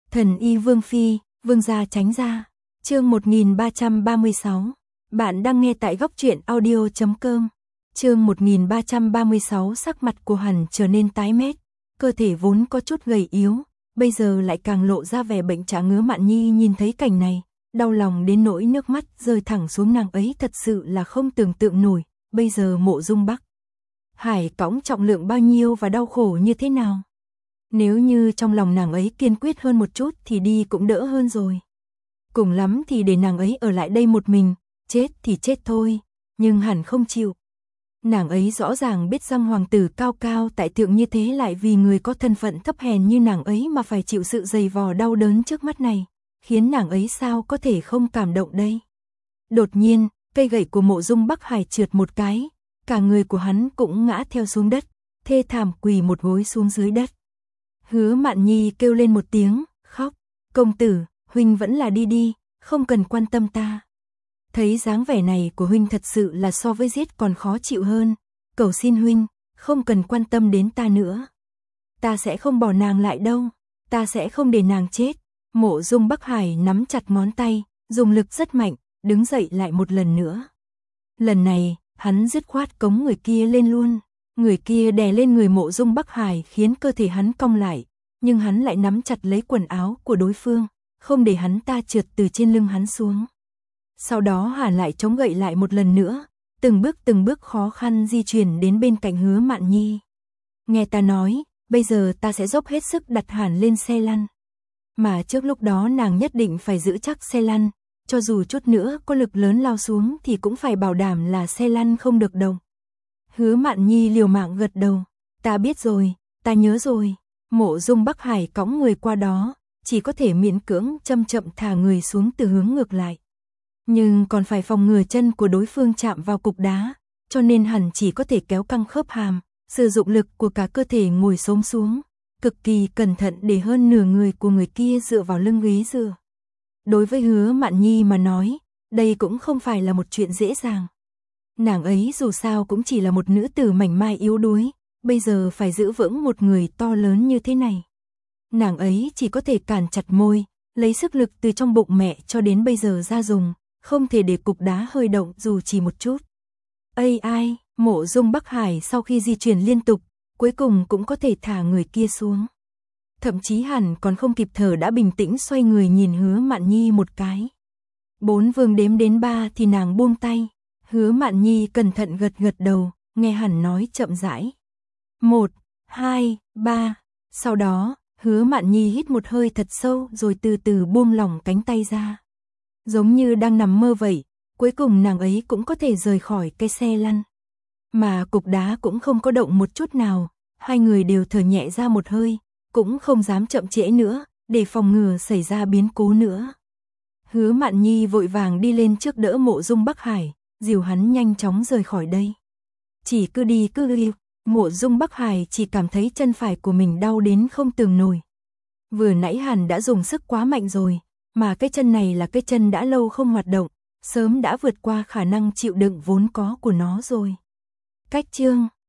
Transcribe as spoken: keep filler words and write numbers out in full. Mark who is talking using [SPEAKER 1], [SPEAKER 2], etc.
[SPEAKER 1] Thần y Vương Phi, Vương gia tránh ra. Chương một nghìn ba trăm ba mươi sáu. Bạn đang nghe tại góc truyện audio chấm com. Chương một nghìn ba trăm ba mươi sáu. Sắc mặt của hắn trở nên tái mét, cơ thể vốn có chút gầy yếu, bây giờ lại càng lộ ra vẻ bệnh trạng. Ngứa Mạn Nhi nhìn thấy cảnh này, đau lòng đến nỗi nước mắt rơi thẳng xuống. Nàng ấy thật sự là không tưởng tượng nổi, bây giờ Mộ Dung Bắc Hải cõng trọng lượng bao nhiêu và đau khổ như thế nào. Nếu như trong lòng nàng ấy kiên quyết hơn một chút thì đi cũng đỡ hơn rồi. Cùng lắm thì để nàng ấy ở lại đây một mình, chết thì chết thôi, nhưng hẳn không chịu. Nàng ấy rõ ràng biết rằng hoàng tử cao cao tại thượng như thế lại vì người có thân phận thấp hèn như nàng ấy mà phải chịu sự dày vò đau đớn trước mắt này, khiến nàng ấy sao có thể không cảm động đây. Đột nhiên, cây gậy của Mộ Dung Bắc Hải trượt một cái, cả người của hắn cũng ngã theo xuống đất, thê thảm quỳ một gối xuống dưới đất. Hứa Mạn Nhi kêu lên một tiếng, khóc, công tử, huynh vẫn là đi đi, không cần quan tâm ta. Thấy dáng vẻ này của huynh thật sự là so với giết còn khó chịu hơn, cầu xin huynh, không cần quan tâm đến ta nữa. Ta sẽ không bỏ nàng lại đâu, ta sẽ không để nàng chết. Mộ Dung Bắc Hải nắm chặt ngón tay, dùng lực rất mạnh, đứng dậy lại một lần nữa. Lần này, hắn dứt khoát cống người kia lên luôn. Người kia đè lên người Mộ Dung Bắc Hải khiến cơ thể hắn cong lại, nhưng hắn lại nắm chặt lấy quần áo của đối phương, không để hắn ta trượt từ trên lưng hắn xuống. Sau đó hắn lại chống gậy lại một lần nữa, từng bước từng bước khó khăn di chuyển đến bên cạnh Hứa Mạn Nhi. Nghe ta nói, bây giờ ta sẽ dốc hết sức đặt hắn lên xe lăn. Mà trước lúc đó nàng nhất định phải giữ chắc xe lăn, cho dù chút nữa có lực lớn lao xuống thì cũng phải bảo đảm là xe lăn không được động. Hứa Mạn Nhi liều mạng gật đầu, ta biết rồi, ta nhớ rồi. Mộ Dung Bắc Hải cõng người qua đó, chỉ có thể miễn cưỡng chậm chậm thả người xuống từ hướng ngược lại. Nhưng còn phải phòng ngừa chân của đối phương chạm vào cục đá, cho nên hẳn chỉ có thể kéo căng khớp hàm, sử dụng lực của cả cơ thể ngồi xổm xuống, cực kỳ cẩn thận để hơn nửa người của người kia dựa vào lưng ghế dựa. Đối với Hứa Mạn Nhi mà nói, đây cũng không phải là một chuyện dễ dàng. Nàng ấy dù sao cũng chỉ là một nữ tử mảnh mai yếu đuối, bây giờ phải giữ vững một người to lớn như thế này. Nàng ấy chỉ có thể cản chặt môi, lấy sức lực từ trong bụng mẹ cho đến bây giờ ra dùng, không thể để cục đá hơi động dù chỉ một chút. Ây ai, Mộ Dung Bắc Hải sau khi di chuyển liên tục, cuối cùng cũng có thể thả người kia xuống. Thậm chí hẳn còn không kịp thở đã bình tĩnh xoay người nhìn Hứa Mạn Nhi một cái. Bốn vương đếm đến ba thì nàng buông tay. Hứa Mạn Nhi cẩn thận gật gật đầu, nghe hắn nói chậm rãi. Một, hai, ba. Sau đó, Hứa Mạn Nhi hít một hơi thật sâu rồi từ từ buông lỏng cánh tay ra. Giống như đang nằm mơ vậy, cuối cùng nàng ấy cũng có thể rời khỏi cái xe lăn. Mà cục đá cũng không có động một chút nào, hai người đều thở nhẹ ra một hơi, cũng không dám chậm trễ nữa, để phòng ngừa xảy ra biến cố nữa. Hứa Mạn Nhi vội vàng đi lên trước đỡ Mộ Dung Bắc Hải, dìu hắn nhanh chóng rời khỏi đây. Chỉ cứ đi cứ đi, Mộ Dung Bắc Hải chỉ cảm thấy chân phải của mình đau đến không tưởng nổi. Vừa nãy hắn đã dùng sức quá mạnh rồi, mà cái chân này là cái chân đã lâu không hoạt động, sớm đã vượt qua khả năng chịu đựng vốn có của nó rồi. Cách chương